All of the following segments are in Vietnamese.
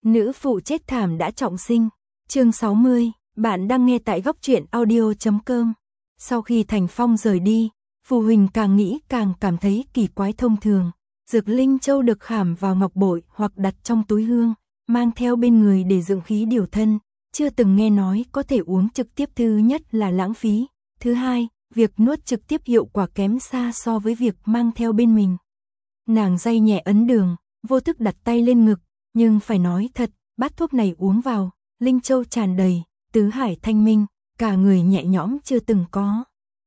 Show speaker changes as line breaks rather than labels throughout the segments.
Nữ phụ chết thảm đã trọng sinh. Chương 60, bạn đang nghe tại góc truyện audio.com. Sau khi Thành Phong rời đi, Phù Huỳnh càng nghĩ càng cảm thấy kỳ quái thông thường. Dược linh châu được khảm vào ngọc bội hoặc đặt trong túi hương, mang theo bên người để dưỡng khí điều thân. Chưa từng nghe nói có thể uống trực tiếp, thứ nhất là lãng phí. Thứ hai, việc nuốt trực tiếp hiệu quả kém xa so với việc mang theo bên mình. Nàng day nhẹ ấn đường, vô thức đặt tay lên ngực, nhưng phải nói thật, bát thuốc này uống vào, linh châu tràn đầy, tứ hải thanh minh, cả người nhẹ nhõm chưa từng có.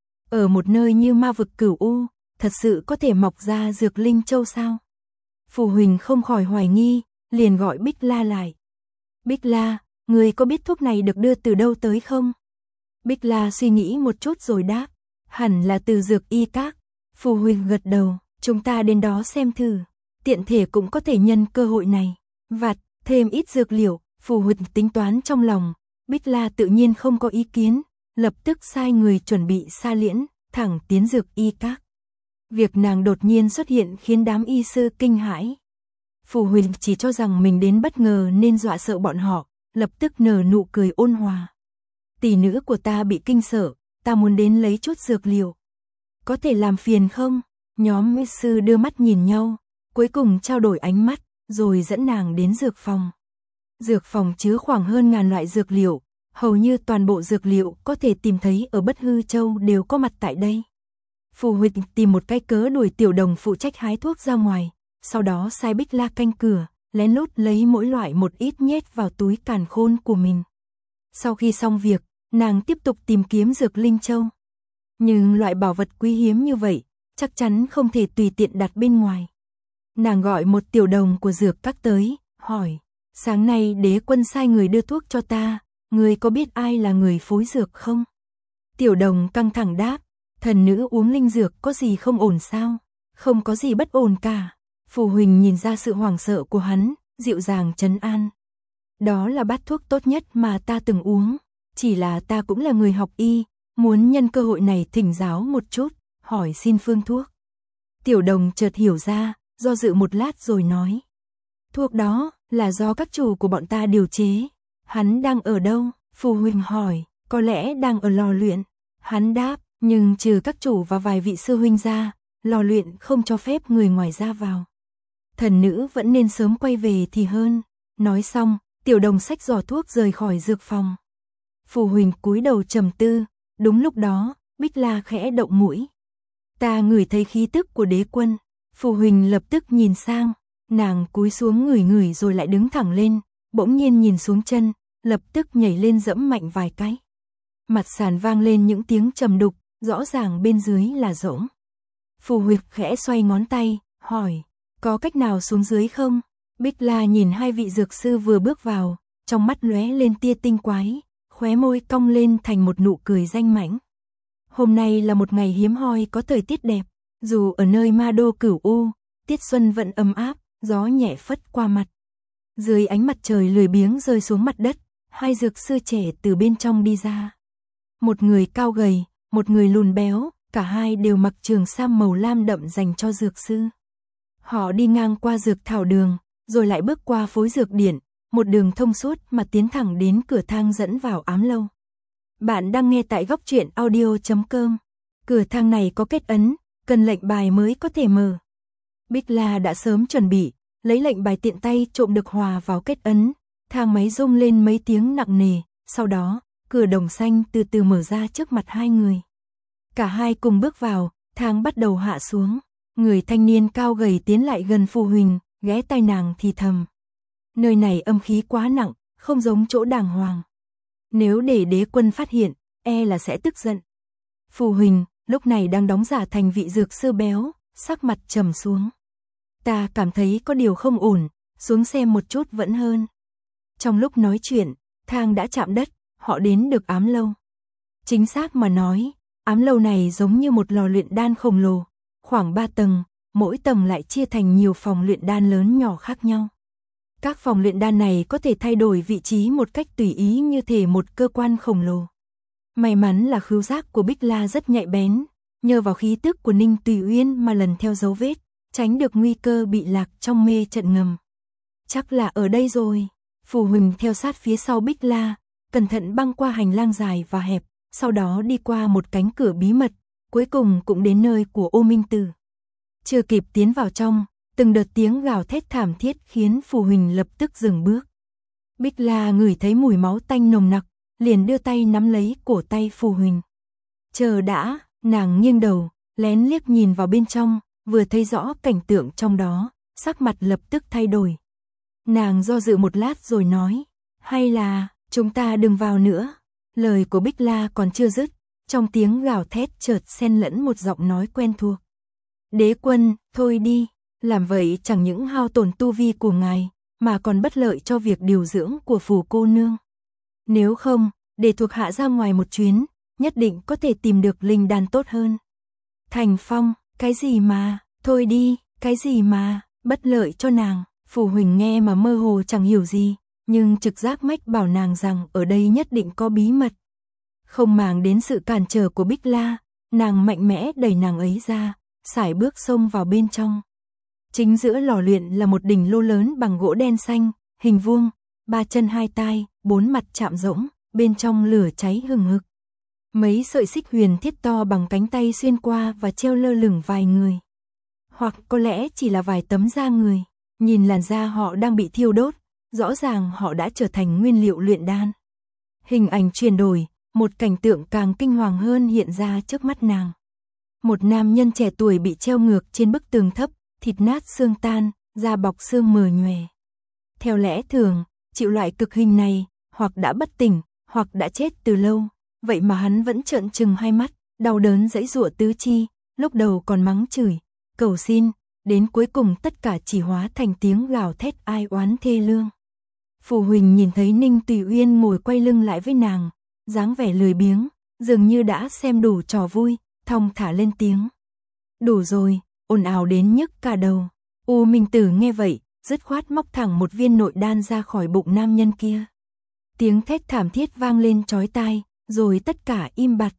Ở một nơi như ma vực Cửu U, thật sự có thể mọc ra dược linh châu sao? Phù Huỳnh không khỏi hoài nghi, liền gọi Bích La lại. Bích La, người có biết thuốc này được đưa từ đâu tới không? Bích La suy nghĩ một chút rồi đáp, hẳn là từ dược y các. Phù Huỳnh gật đầu, chúng ta đến đó xem thử, tiện thể cũng có thể nhân cơ hội này, vặt thêm ít dược liệu. Phù Huỳnh tính toán trong lòng, Bích La tự nhiên không có ý kiến, lập tức sai người chuẩn bị sa liễn, thẳng tiến dược y các. Việc nàng đột nhiên xuất hiện khiến đám y sư kinh hãi. Phù Huỳnh chỉ cho rằng mình đến bất ngờ nên dọa sợ bọn họ, lập tức nở nụ cười ôn hòa. Tỷ nữ của ta bị kinh sợ, ta muốn đến lấy chút dược liệu. Có thể làm phiền không? Nhóm y sư đưa mắt nhìn nhau, cuối cùng trao đổi ánh mắt, rồi dẫn nàng đến dược phòng. Dược phòng chứa khoảng hơn 1000 loại dược liệu, hầu như toàn bộ dược liệu có thể tìm thấy ở Bất Hư Châu đều có mặt tại đây. Phù Huỳnh tìm một cái cớ đuổi Tiểu Đồng phụ trách hái thuốc ra ngoài, sau đó sai Bích La canh cửa, lén lút lấy mỗi loại một ít nhét vào túi càn khôn của mình. Sau khi xong việc, nàng tiếp tục tìm kiếm dược linh châu. Nhưng loại bảo vật quý hiếm như vậy, chắc chắn không thể tùy tiện đặt bên ngoài. Nàng gọi một tiểu đồng của dược các tới, hỏi, sáng nay đế quân sai người đưa thuốc cho ta, người có biết ai là người phối dược không? Tiểu đồng căng thẳng đáp, thần nữ uống linh dược có gì không ổn sao? Không có gì bất ổn cả. Phù Huỳnh nhìn ra sự hoảng sợ của hắn, dịu dàng trấn an. Đó là bát thuốc tốt nhất mà ta từng uống, chỉ là ta cũng là người học y, muốn nhân cơ hội này thỉnh giáo một chút, hỏi xin phương thuốc. Tiểu đồng chợt hiểu ra, do dự một lát rồi nói. Thuốc đó là do các chủ của bọn ta điều chế. Hắn đang ở đâu? Phù Huỳnh hỏi, có lẽ đang ở lò luyện. Hắn đáp, nhưng trừ các chủ và vài vị sư huynh ra, lò luyện không cho phép người ngoài ra vào. Thần nữ vẫn nên sớm quay về thì hơn. Nói xong, tiểu đồng xách giỏ thuốc rời khỏi dược phòng. Phù Huỳnh cúi đầu trầm tư, đúng lúc đó, Bích La khẽ động mũi. Ta ngửi thấy khí tức của đế quân. Phù Huỳnh lập tức nhìn sang, nàng cúi xuống ngửi rồi lại đứng thẳng lên, bỗng nhiên nhìn xuống chân, lập tức nhảy lên dẫm mạnh vài cái. Mặt sàn vang lên những tiếng trầm đục, rõ ràng bên dưới là rỗng. Phù Huỳnh khẽ xoay ngón tay, hỏi, có cách nào xuống dưới không? Bích La nhìn hai vị dược sư vừa bước vào, trong mắt lóe lên tia tinh quái, khóe môi cong lên thành một nụ cười danh mãnh. Hôm nay là một ngày hiếm hoi có thời tiết đẹp, dù ở nơi ma đô Cửu U, tiết xuân vẫn ấm áp, gió nhẹ phất qua mặt. Dưới ánh mặt trời lười biếng rơi xuống mặt đất, hai dược sư trẻ từ bên trong đi ra. Một người cao gầy, một người lùn béo, cả hai đều mặc trường sam màu lam đậm dành cho dược sư. Họ đi ngang qua dược thảo đường, rồi lại bước qua phối dược điển, một đường thông suốt mà tiến thẳng đến cửa thang dẫn vào ám lâu. Bạn đang nghe tại góc truyện audio.com. Cửa thang này có kết ấn, cần lệnh bài mới có thể mở. Bích La đã sớm chuẩn bị, lấy lệnh bài tiện tay trộm được hòa vào kết ấn, thang máy rung lên mấy tiếng nặng nề, sau đó, cửa đồng xanh từ từ mở ra trước mặt hai người. Cả hai cùng bước vào, thang bắt đầu hạ xuống, người thanh niên cao gầy tiến lại gần Phù Huỳnh, ghé tai nàng thì thầm. Nơi này âm khí quá nặng, không giống chỗ đàng hoàng. Nếu để đế quân phát hiện, e là sẽ tức giận. Phù Huỳnh lúc này đang đóng giả thành vị dược sư béo, sắc mặt trầm xuống. Ta cảm thấy có điều không ổn, xuống xem một chút vẫn hơn. Trong lúc nói chuyện, thang đã chạm đất, họ đến được ám lâu. Chính xác mà nói, ám lâu này giống như một lò luyện đan khổng lồ, khoảng 3 tầng, mỗi tầng lại chia thành nhiều phòng luyện đan lớn nhỏ khác nhau. Các phòng luyện đan này có thể thay đổi vị trí một cách tùy ý như thể một cơ quan khổng lồ. May mắn là khứu giác của Bích La rất nhạy bén, nhờ vào khí tức của Ninh Tùy Uyên mà lần theo dấu vết, tránh được nguy cơ bị lạc trong mê trận ngầm. Chắc là ở đây rồi. Phù Huỳnh theo sát phía sau Bích La, cẩn thận băng qua hành lang dài và hẹp, sau đó đi qua một cánh cửa bí mật, cuối cùng cũng đến nơi của Ô Minh Tử. Chưa kịp tiến vào trong, từng đợt tiếng gào thét thảm thiết khiến Phù Huỳnh lập tức dừng bước. Bích La ngửi thấy mùi máu tanh nồng nặc, liền đưa tay nắm lấy cổ tay Phù Huỳnh. Chờ đã, nàng nghiêng đầu, lén liếc nhìn vào bên trong, vừa thấy rõ cảnh tượng trong đó, sắc mặt lập tức thay đổi. Nàng do dự một lát rồi nói, hay là, chúng ta đừng vào nữa. Lời của Bích La còn chưa dứt, trong tiếng gào thét chợt xen lẫn một giọng nói quen thuộc. Đế quân, thôi đi, làm vậy chẳng những hao tổn tu vi của ngài, mà còn bất lợi cho việc điều dưỡng của Phù cô nương. Nếu không, để thuộc hạ ra ngoài một chuyến, nhất định có thể tìm được linh đan tốt hơn. Thành Phong, cái gì mà, thôi đi, cái gì mà, bất lợi cho nàng. Phù Huỳnh nghe mà mơ hồ chẳng hiểu gì, nhưng trực giác mách bảo nàng rằng ở đây nhất định có bí mật. Không màng đến sự cản trở của Bích La, nàng mạnh mẽ đẩy nàng ấy ra, sải bước xông vào bên trong. Chính giữa lò luyện là một đỉnh lô lớn bằng gỗ đen xanh, hình vuông, 3 chân 2 tai, 4 mặt chạm rỗng, bên trong lửa cháy hừng hực. Mấy sợi xích huyền thiết to bằng cánh tay xuyên qua và treo lơ lửng vài người. Hoặc có lẽ chỉ là vài tấm da người, nhìn làn da họ đang bị thiêu đốt, rõ ràng họ đã trở thành nguyên liệu luyện đan. Hình ảnh chuyển đổi, một cảnh tượng càng kinh hoàng hơn hiện ra trước mắt nàng. Một nam nhân trẻ tuổi bị treo ngược trên bức tường thấp, thịt nát xương tan, da bọc xương mờ nhòe. Theo lẽ thường, chịu loại cực hình này, hoặc đã bất tỉnh, hoặc đã chết từ lâu, vậy mà hắn vẫn trợn trừng hai mắt, đau đớn giãy giụa tứ chi, lúc đầu còn mắng chửi, cầu xin, đến cuối cùng tất cả chỉ hóa thành tiếng gào thét ai oán thê lương. Phù Huỳnh nhìn thấy Ninh Tùy Uyên ngồi quay lưng lại với nàng, dáng vẻ lười biếng, dường như đã xem đủ trò vui, thong thả lên tiếng. Đủ rồi, ồn ào đến nhức cả đầu. U Minh Tử nghe vậy, dứt khoát móc thẳng một viên nội đan ra khỏi bụng nam nhân kia. Tiếng thét thảm thiết vang lên chói tai, rồi tất cả im bặt.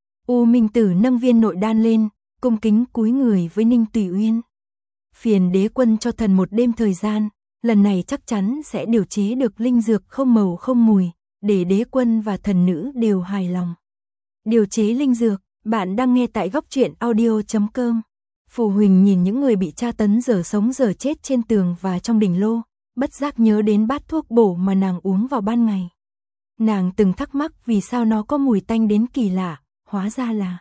U Minh Tử nâng viên nội đan lên, cung kính cúi người với Ninh Tùy Uyên. Phiền đế quân cho thần một đêm thời gian, lần này chắc chắn sẽ điều chế được linh dược không màu không mùi, để đế quân và thần nữ đều hài lòng. Điều chế linh dược, bạn đang nghe tại góc truyện audio.com. Phù Huỳnh nhìn những người bị tra tấn dở sống dở chết trên tường và trong đỉnh lô, bất giác nhớ đến bát thuốc bổ mà nàng uống vào ban ngày. Nàng từng thắc mắc vì sao nó có mùi tanh đến kỳ lạ, hóa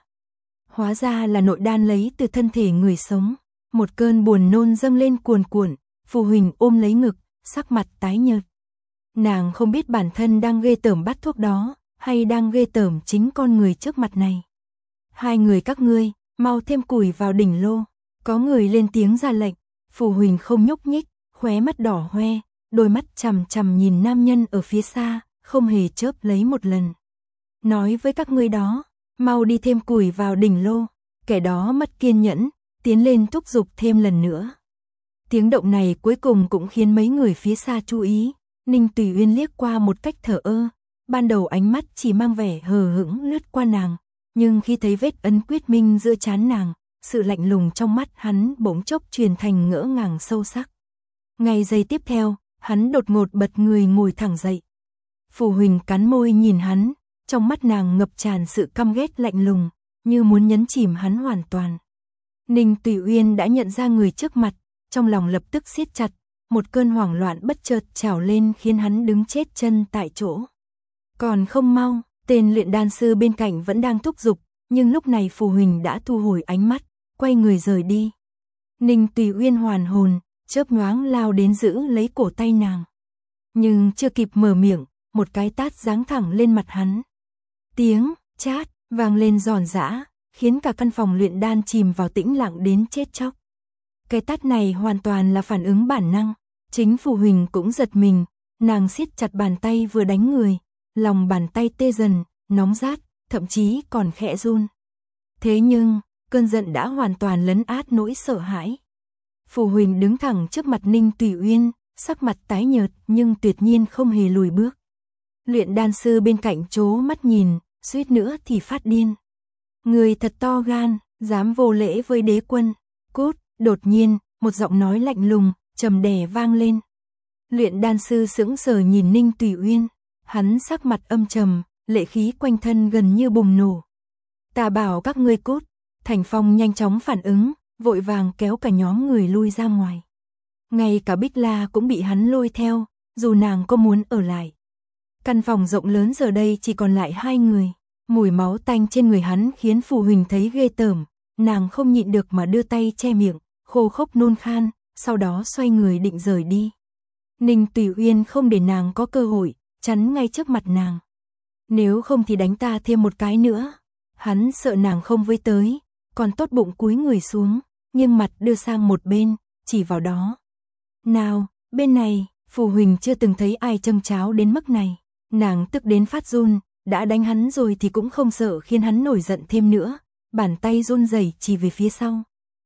ra là nội đan lấy từ thân thể người sống. Một cơn buồn nôn dâng lên cuồn cuộn, Phù Huỳnh ôm lấy ngực, sắc mặt tái nhợt. Nàng không biết bản thân đang ghê tởm bát thuốc đó, hay đang ghê tởm chính con người trước mặt này. Hai người các ngươi, mau thêm củi vào đỉnh lô. Có người lên tiếng ra lệnh. Phù Huỳnh không nhúc nhích, khóe mắt đỏ hoe, đôi mắt chằm chằm nhìn nam nhân ở phía xa, không hề chớp lấy một lần. Nói với các ngươi đó, mau đi thêm củi vào đỉnh lô. Kẻ đó mất kiên nhẫn, tiến lên thúc giục thêm lần nữa. Tiếng động này cuối cùng cũng khiến mấy người phía xa chú ý. Ninh Tùy Uyên liếc qua một cách thờ ơ, ban đầu ánh mắt chỉ mang vẻ hờ hững lướt qua nàng, nhưng khi thấy vết ấn quyết minh giữa trán nàng, sự lạnh lùng trong mắt hắn bỗng chốc truyền thành ngỡ ngàng sâu sắc. Ngay giây tiếp theo, hắn đột ngột bật người ngồi thẳng dậy. Phù Huỳnh cắn môi nhìn hắn, trong mắt nàng ngập tràn sự căm ghét lạnh lùng, như muốn nhấn chìm hắn hoàn toàn. Ninh Tùy Uyên đã nhận ra người trước mặt, trong lòng lập tức siết chặt, một cơn hoảng loạn bất chợt trào lên khiến hắn đứng chết chân tại chỗ. Còn không mau, tên luyện đan sư bên cạnh vẫn đang thúc giục, nhưng lúc này Phù Huỳnh đã thu hồi ánh mắt, quay người rời đi. Ninh Tùy Uyên hoàn hồn, chớp nhoáng lao đến giữ lấy cổ tay nàng. Nhưng chưa kịp mở miệng, một cái tát giáng thẳng lên mặt hắn. Tiếng chát vang lên giòn giã, khiến cả căn phòng luyện đan chìm vào tĩnh lặng đến chết chóc. Cái tát này hoàn toàn là phản ứng bản năng, chính Phù Huỳnh cũng giật mình, nàng siết chặt bàn tay vừa đánh người, lòng bàn tay tê dần, nóng rát, thậm chí còn khẽ run. Thế nhưng, cơn giận đã hoàn toàn lấn át nỗi sợ hãi. Phù Huỳnh đứng thẳng trước mặt Ninh Tùy Uyên, sắc mặt tái nhợt nhưng tuyệt nhiên không hề lùi bước. Luyện đan sư bên cạnh trố mắt nhìn, suýt nữa thì phát điên. Người thật to gan, dám vô lễ với đế quân. Cút, đột nhiên, một giọng nói lạnh lùng, trầm đè vang lên. Luyện đan sư sững sờ nhìn Ninh Tùy Uyên, hắn sắc mặt âm trầm, lệ khí quanh thân gần như bùng nổ. Ta bảo các ngươi cút. Thành Phong nhanh chóng phản ứng, vội vàng kéo cả nhóm người lui ra ngoài. Ngay cả Bích La cũng bị hắn lôi theo, dù nàng có muốn ở lại. Căn phòng rộng lớn giờ đây chỉ còn lại hai người. Mùi máu tanh trên người hắn khiến Phù Huỳnh thấy ghê tởm, nàng không nhịn được mà đưa tay che miệng, khô khốc nôn khan, sau đó xoay người định rời đi. Ninh Tùy Uyên không để nàng có cơ hội, chắn ngay trước mặt nàng. Nếu không thì đánh ta thêm một cái nữa. Hắn sợ nàng không với tới, còn tốt bụng cúi người xuống, nhưng mặt đưa sang một bên, chỉ vào đó. Nào, bên này, Phù Huỳnh chưa từng thấy ai châm cháo đến mức này. Nàng tức đến phát run, đã đánh hắn rồi thì cũng không sợ khiến hắn nổi giận thêm nữa. Bàn tay run rẩy chỉ về phía sau.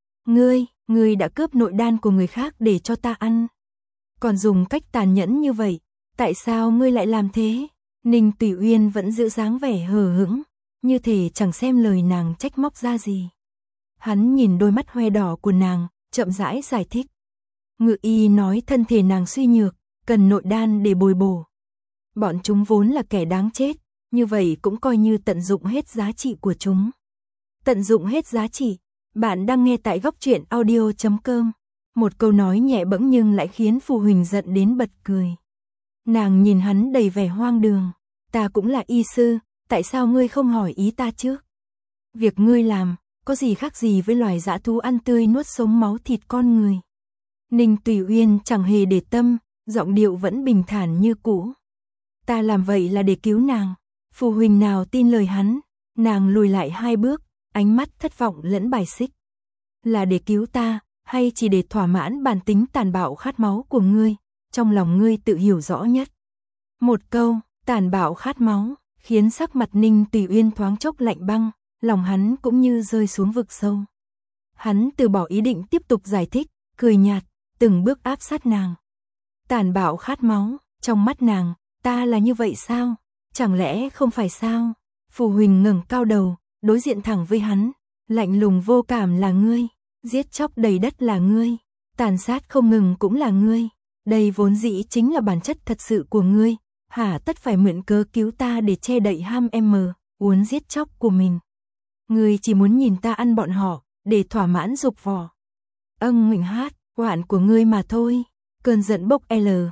Ngươi đã cướp nội đan của người khác để cho ta ăn. Còn dùng cách tàn nhẫn như vậy, tại sao ngươi lại làm thế? Ninh Tùy Uyên vẫn giữ dáng vẻ hờ hững, như thể chẳng xem lời nàng trách móc ra gì. Hắn nhìn đôi mắt hoe đỏ của nàng, chậm rãi giải thích. Ngự y nói thân thể nàng suy nhược, cần nội đan để bồi bổ. Bọn chúng vốn là kẻ đáng chết, như vậy cũng coi như tận dụng hết giá trị của chúng. Tận dụng hết giá trị. Bạn đang nghe tại góc truyện audio.com. Một câu nói nhẹ bẫng nhưng lại khiến Phù Huỳnh giận đến bật cười. Nàng nhìn hắn đầy vẻ hoang đường. Ta cũng là y sư, tại sao ngươi không hỏi ý ta trước? Việc ngươi làm, có gì khác gì với loài dã thú ăn tươi nuốt sống máu thịt con người? Ninh Tùy Uyên chẳng hề để tâm, giọng điệu vẫn bình thản như cũ. Ta làm vậy là để cứu nàng. Phù Huỳnh nào tin lời hắn, nàng lùi lại 2 bước, ánh mắt thất vọng lẫn bài xích. Là để cứu ta, hay chỉ để thỏa mãn bản tính tàn bạo khát máu của ngươi, trong lòng ngươi tự hiểu rõ nhất. Một câu, tàn bạo khát máu, khiến sắc mặt Ninh Tùy Uyên thoáng chốc lạnh băng, lòng hắn cũng như rơi xuống vực sâu. Hắn từ bỏ ý định tiếp tục giải thích, cười nhạt, từng bước áp sát nàng. Tàn bạo khát máu, trong mắt nàng, ta là như vậy sao? Chẳng lẽ không phải sao? Phù Huỳnh ngẩng cao đầu, đối diện thẳng với hắn, lạnh lùng vô cảm là ngươi, giết chóc đầy đất là ngươi, tàn sát không ngừng cũng là ngươi. Đây vốn dĩ chính là bản chất thật sự của ngươi, hả tất phải mượn cớ cứu ta để che đậy ham uốn giết chóc của mình. Ngươi chỉ muốn nhìn ta ăn bọn họ, để thỏa mãn dục vọng. Mình hát, hoạn của ngươi mà thôi. Cơn giận bốc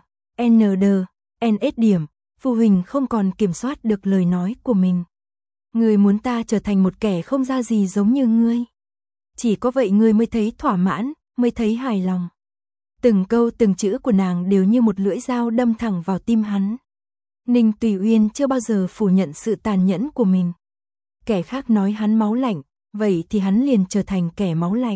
NS điểm, Phù Huỳnh không còn kiểm soát được lời nói của mình. Ngươi muốn ta trở thành một kẻ không ra gì giống như ngươi. Chỉ có vậy ngươi mới thấy thỏa mãn, mới thấy hài lòng. Từng câu từng chữ của nàng đều như một lưỡi dao đâm thẳng vào tim hắn. Ninh Tùy Uyên chưa bao giờ phủ nhận sự tàn nhẫn của mình. Kẻ khác nói hắn máu lạnh, vậy thì hắn liền trở thành kẻ máu lạnh.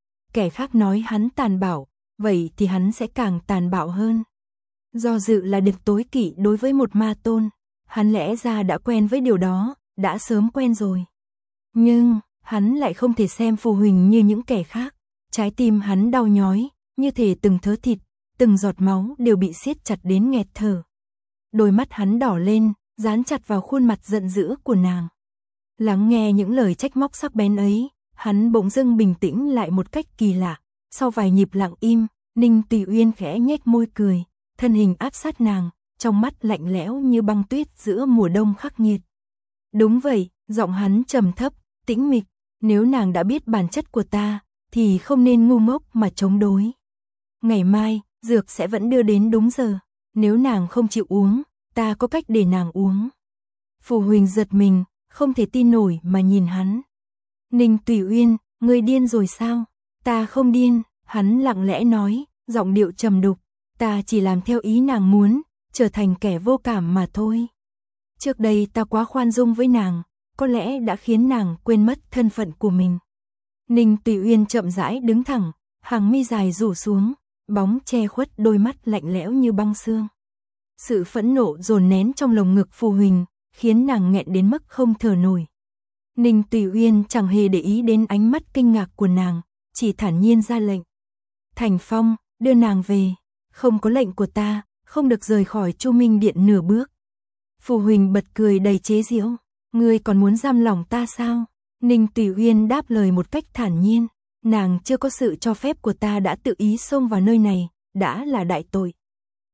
Kẻ khác nói hắn tàn bạo, vậy thì hắn sẽ càng tàn bạo hơn. Do dự là điều tối kỵ đối với một ma tôn, hắn lẽ ra đã quen với điều đó, đã sớm quen rồi. Nhưng, hắn lại không thể xem Phù Huỳnh như những kẻ khác. Trái tim hắn đau nhói, như thể từng thớ thịt, từng giọt máu đều bị siết chặt đến nghẹt thở. Đôi mắt hắn đỏ lên, dán chặt vào khuôn mặt giận dữ của nàng. Lắng nghe những lời trách móc sắc bén ấy, hắn bỗng dưng bình tĩnh lại một cách kỳ lạ. Sau vài nhịp lặng im, Ninh Tùy Uyên khẽ nhếch môi cười, thân hình áp sát nàng, trong mắt lạnh lẽo như băng tuyết giữa mùa đông khắc nghiệt. Đúng vậy, giọng hắn trầm thấp, tĩnh mịch, nếu nàng đã biết bản chất của ta, thì không nên ngu ngốc mà chống đối. Ngày mai, dược sẽ vẫn đưa đến đúng giờ, nếu nàng không chịu uống, ta có cách để nàng uống. Phù Huỳnh giật mình, không thể tin nổi mà nhìn hắn. Ninh Tùy Uyên, ngươi điên rồi sao? Ta không điên, hắn lặng lẽ nói, giọng điệu trầm đục, ta chỉ làm theo ý nàng muốn, trở thành kẻ vô cảm mà thôi. Trước đây ta quá khoan dung với nàng, có lẽ đã khiến nàng quên mất thân phận của mình. Ninh Tùy Uyên chậm rãi đứng thẳng, hàng mi dài rủ xuống, bóng che khuất đôi mắt lạnh lẽo như băng xương. Sự phẫn nộ dồn nén trong lồng ngực Phù Huỳnh, khiến nàng nghẹn đến mức không thở nổi. Ninh Tùy Uyên chẳng hề để ý đến ánh mắt kinh ngạc của nàng, chỉ thản nhiên ra lệnh. Thành Phong, đưa nàng về, không có lệnh của ta, không được rời khỏi Chu Minh Điện nửa bước. Phù Huỳnh bật cười đầy chế giễu, ngươi còn muốn giam lòng ta sao? Ninh Tùy Uyên đáp lời một cách thản nhiên, nàng chưa có sự cho phép của ta đã tự ý xông vào nơi này, đã là đại tội.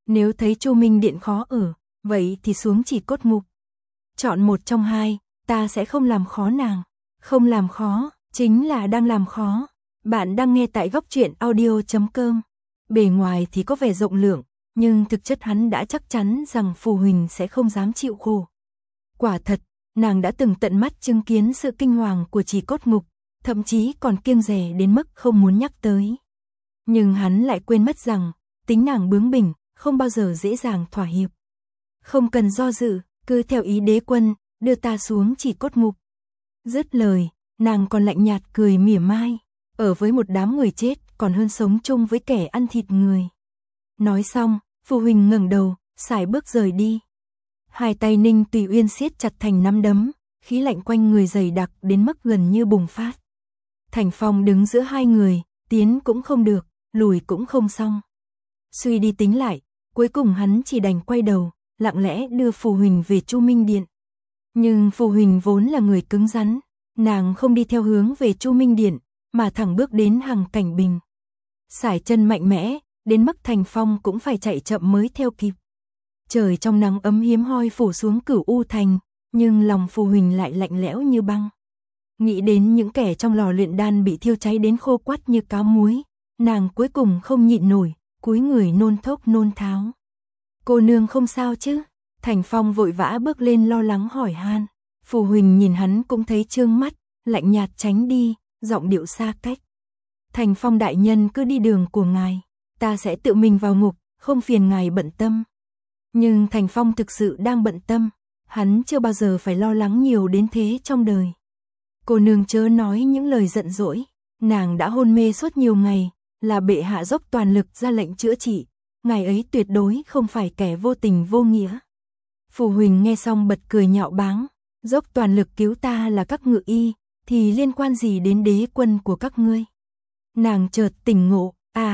Nếu thấy Chu Minh Điện khó ở, vậy thì xuống Chỉ Cốt Ngục. Chọn một trong hai, ta sẽ không làm khó nàng. Không làm khó, chính là đang làm khó. Bạn đang nghe tại Góc Truyện Audio.com. Bề ngoài thì có vẻ rộng lượng, nhưng thực chất hắn đã chắc chắn rằng Phù Huỳnh sẽ không dám chịu khổ. Quả thật, nàng đã từng tận mắt chứng kiến sự kinh hoàng của Chỉ Cốt Ngục, thậm chí còn kiêng dè đến mức không muốn nhắc tới. Nhưng hắn lại quên mất rằng, tính nàng bướng bỉnh, không bao giờ dễ dàng thỏa hiệp. Không cần do dự, cứ theo ý đế quân, đưa ta xuống Chỉ Cốt Ngục. Dứt lời, nàng còn lạnh nhạt cười mỉa mai, ở với một đám người chết còn hơn sống chung với kẻ ăn thịt người. Nói xong, Phù Huỳnh ngẩng đầu, sải bước rời đi. Hai tay Ninh Tùy Uyên siết chặt thành nắm đấm, khí lạnh quanh người dày đặc đến mức gần như bùng phát. Thành Phong đứng giữa hai người, tiến cũng không được, lùi cũng không xong. Suy đi tính lại, cuối cùng hắn chỉ đành quay đầu, lặng lẽ đưa Phù Huỳnh về Chu Minh Điện. Nhưng Phù Huỳnh vốn là người cứng rắn, nàng không đi theo hướng về Chu Minh Điện, mà thẳng bước đến Hằng Cảnh Bình. Sải chân mạnh mẽ, đến mức Thành Phong cũng phải chạy chậm mới theo kịp. Trời trong nắng ấm hiếm hoi phủ xuống Cửu U Thành, nhưng lòng Phù Huỳnh lại lạnh lẽo như băng. Nghĩ đến những kẻ trong lò luyện đan bị thiêu cháy đến khô quắt như cáo muối, nàng cuối cùng không nhịn nổi, cúi người nôn thốc nôn tháo. Cô nương không sao chứ? Thành Phong vội vã bước lên lo lắng hỏi han. Phù Huỳnh nhìn hắn cũng thấy trương mắt, lạnh nhạt tránh đi, giọng điệu xa cách. Thành Phong đại nhân cứ đi đường của ngài, ta sẽ tự mình vào ngục, không phiền ngài bận tâm. Nhưng Thành Phong thực sự đang bận tâm, hắn chưa bao giờ phải lo lắng nhiều đến thế trong đời. Cô nương chớ nói những lời giận dỗi, nàng đã hôn mê suốt nhiều ngày, là bệ hạ dốc toàn lực ra lệnh chữa trị, ngài ấy tuyệt đối không phải kẻ vô tình vô nghĩa. Phù Huỳnh nghe xong bật cười nhạo báng, dốc toàn lực cứu ta là các ngự y, thì liên quan gì đến đế quân của các ngươi? Nàng chợt tỉnh ngộ,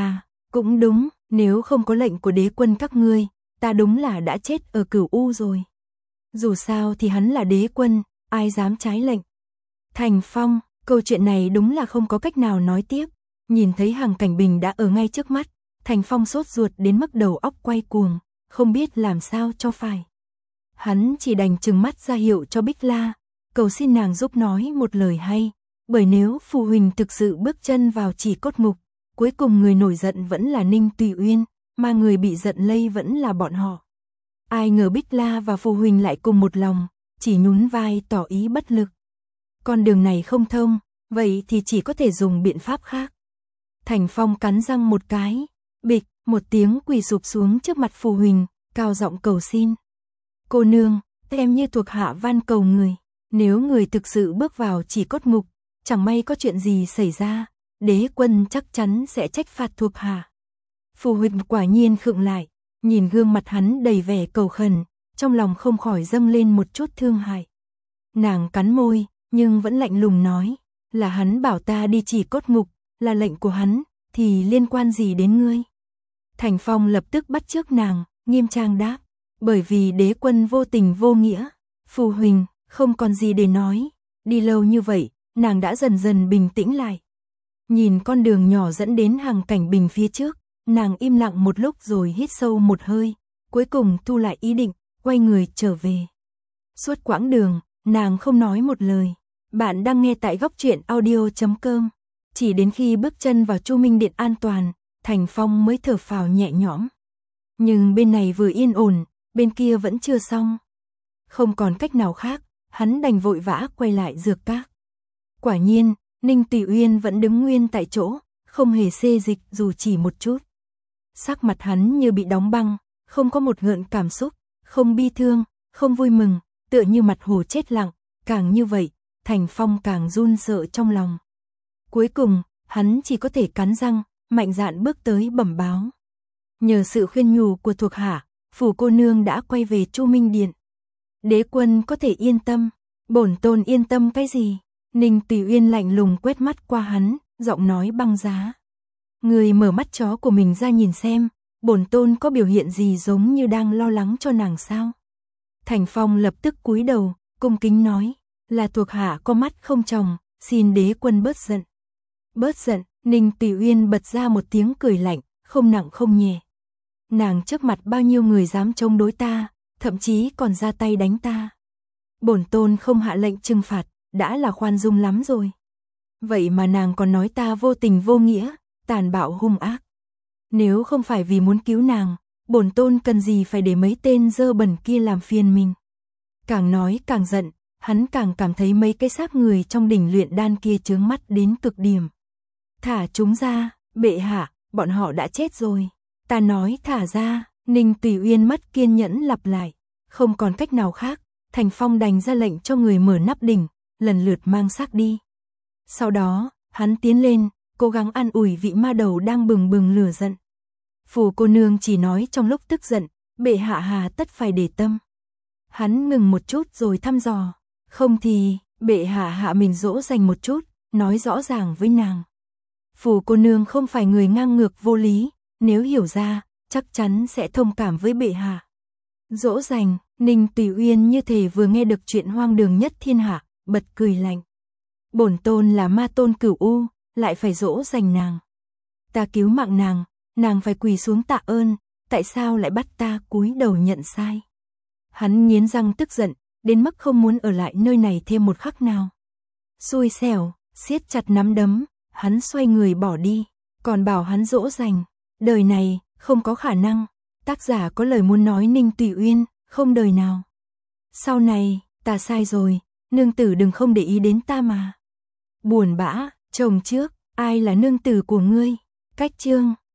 cũng đúng, nếu không có lệnh của đế quân các ngươi, ta đúng là đã chết ở Cửu U rồi. Dù sao thì hắn là đế quân, ai dám trái lệnh. Thành Phong, câu chuyện này đúng là không có cách nào nói tiếp. Nhìn thấy Hằng Cảnh Bình đã ở ngay trước mắt, Thành Phong sốt ruột đến mức đầu óc quay cuồng, không biết làm sao cho phải. Hắn chỉ đành trừng mắt ra hiệu cho Bích La, cầu xin nàng giúp nói một lời hay, bởi nếu Phù Huỳnh thực sự bước chân vào Chỉ Cốt Ngục, cuối cùng người nổi giận vẫn là Ninh Tùy Uyên, mà người bị giận lây vẫn là bọn họ. Ai ngờ Bích La và Phù Huỳnh lại cùng một lòng, chỉ nhún vai tỏ ý bất lực. Con đường này không thông, vậy thì chỉ có thể dùng biện pháp khác. Thành Phong cắn răng một cái, bịch, một tiếng quỳ sụp xuống trước mặt Phù Huỳnh, cao giọng cầu xin. Cô nương, em như thuộc hạ van cầu người, nếu người thực sự bước vào Chỉ Cốt Ngục, chẳng may có chuyện gì xảy ra, đế quân chắc chắn sẽ trách phạt thuộc hạ. Phù Huỳnh quả nhiên khựng lại, nhìn gương mặt hắn đầy vẻ cầu khẩn, trong lòng không khỏi dâng lên một chút thương hại. Nàng cắn môi, nhưng vẫn lạnh lùng nói, là hắn bảo ta đi Chỉ Cốt Ngục, là lệnh của hắn, thì liên quan gì đến ngươi? Thành Phong lập tức bắt chước nàng, nghiêm trang đáp, bởi vì đế quân vô tình vô nghĩa. Phù Huỳnh, không còn gì để nói, đi lâu như vậy, nàng đã dần dần bình tĩnh lại. Nhìn con đường nhỏ dẫn đến Hằng Cảnh Bình phía trước, nàng im lặng một lúc rồi hít sâu một hơi, cuối cùng thu lại ý định, quay người trở về. Suốt quãng đường, nàng không nói một lời. Bạn đang nghe tại Góc Truyện Audio.com. Chỉ đến khi bước chân vào Chu Minh Điện an toàn, Thành Phong mới thở phào nhẹ nhõm. Nhưng bên này vừa yên ổn, bên kia vẫn chưa xong. Không còn cách nào khác, hắn đành vội vã quay lại dược các. Quả nhiên, Ninh Tùy Uyên vẫn đứng nguyên tại chỗ, không hề xê dịch dù chỉ một chút. Sắc mặt hắn như bị đóng băng, không có một gợn cảm xúc, không bi thương, không vui mừng, tựa như mặt hồ chết lặng, càng như vậy, Thành Phong càng run sợ trong lòng. Cuối cùng, hắn chỉ có thể cắn răng, mạnh dạn bước tới bẩm báo. Nhờ sự khuyên nhủ của thuộc hạ, Phù cô nương đã quay về Chu Minh Điện. Đế quân có thể yên tâm, bổn tôn yên tâm cái gì? Ninh Tùy Uyên lạnh lùng quét mắt qua hắn, giọng nói băng giá. Người mở mắt chó của mình ra nhìn xem, bổn tôn có biểu hiện gì giống như đang lo lắng cho nàng sao? Thành Phong lập tức cúi đầu, cung kính nói, là thuộc hạ có mắt không tròng, xin đế quân bớt giận. Bớt giận, Ninh Tùy Uyên bật ra một tiếng cười lạnh, không nặng không nhẹ. nàng trước mặt bao nhiêu người dám chống đối ta, thậm chí còn ra tay đánh ta. Bổn tôn không hạ lệnh trừng phạt, đã là khoan dung lắm rồi. Vậy mà nàng còn nói ta vô tình vô nghĩa, tàn bạo hung ác. Nếu không phải vì muốn cứu nàng, bổn tôn cần gì phải để mấy tên dơ bẩn kia làm phiền mình. Càng nói càng giận, hắn càng cảm thấy mấy cái xác người trong đỉnh luyện đan kia chướng mắt đến cực điểm. Thả chúng ra, bệ hạ, bọn họ đã chết rồi. Ta nói thả ra, Ninh Tùy Uyên mất kiên nhẫn lặp lại. Không còn cách nào khác, Thành Phong đành ra lệnh cho người mở nắp đỉnh, lần lượt mang xác đi. Sau đó, hắn tiến lên, cố gắng an ủi vị ma đầu đang bừng bừng lửa giận. Phù cô nương chỉ nói trong lúc tức giận, bệ hạ hà tất phải để tâm. Hắn ngừng một chút rồi thăm dò, không thì, bệ hạ hạ mình dỗ dành một chút, nói rõ ràng với nàng. Phù cô nương không phải người ngang ngược vô lý, nếu hiểu ra, chắc chắn sẽ thông cảm với bệ hạ. Dỗ dành, Ninh Tùy Uyên như thể vừa nghe được chuyện hoang đường nhất thiên hạ, bật cười lạnh. Bổn tôn là ma tôn Cửu U, lại phải dỗ dành nàng. Ta cứu mạng nàng phải quỳ xuống tạ ơn, tại sao lại bắt ta cúi đầu nhận sai? Hắn nghiến răng tức giận, đến mức không muốn ở lại nơi này thêm một khắc nào. Xui xẻo, siết chặt nắm đấm, hắn xoay người bỏ đi, còn bảo hắn dỗ dành. Đời này, không có khả năng. Tác giả có lời muốn nói Ninh Tùy Uyên, không đời nào. Sau này, ta sai rồi, nương tử đừng không để ý đến ta mà. Buồn bã, chồng trước, ai là nương tử của ngươi? Cách chương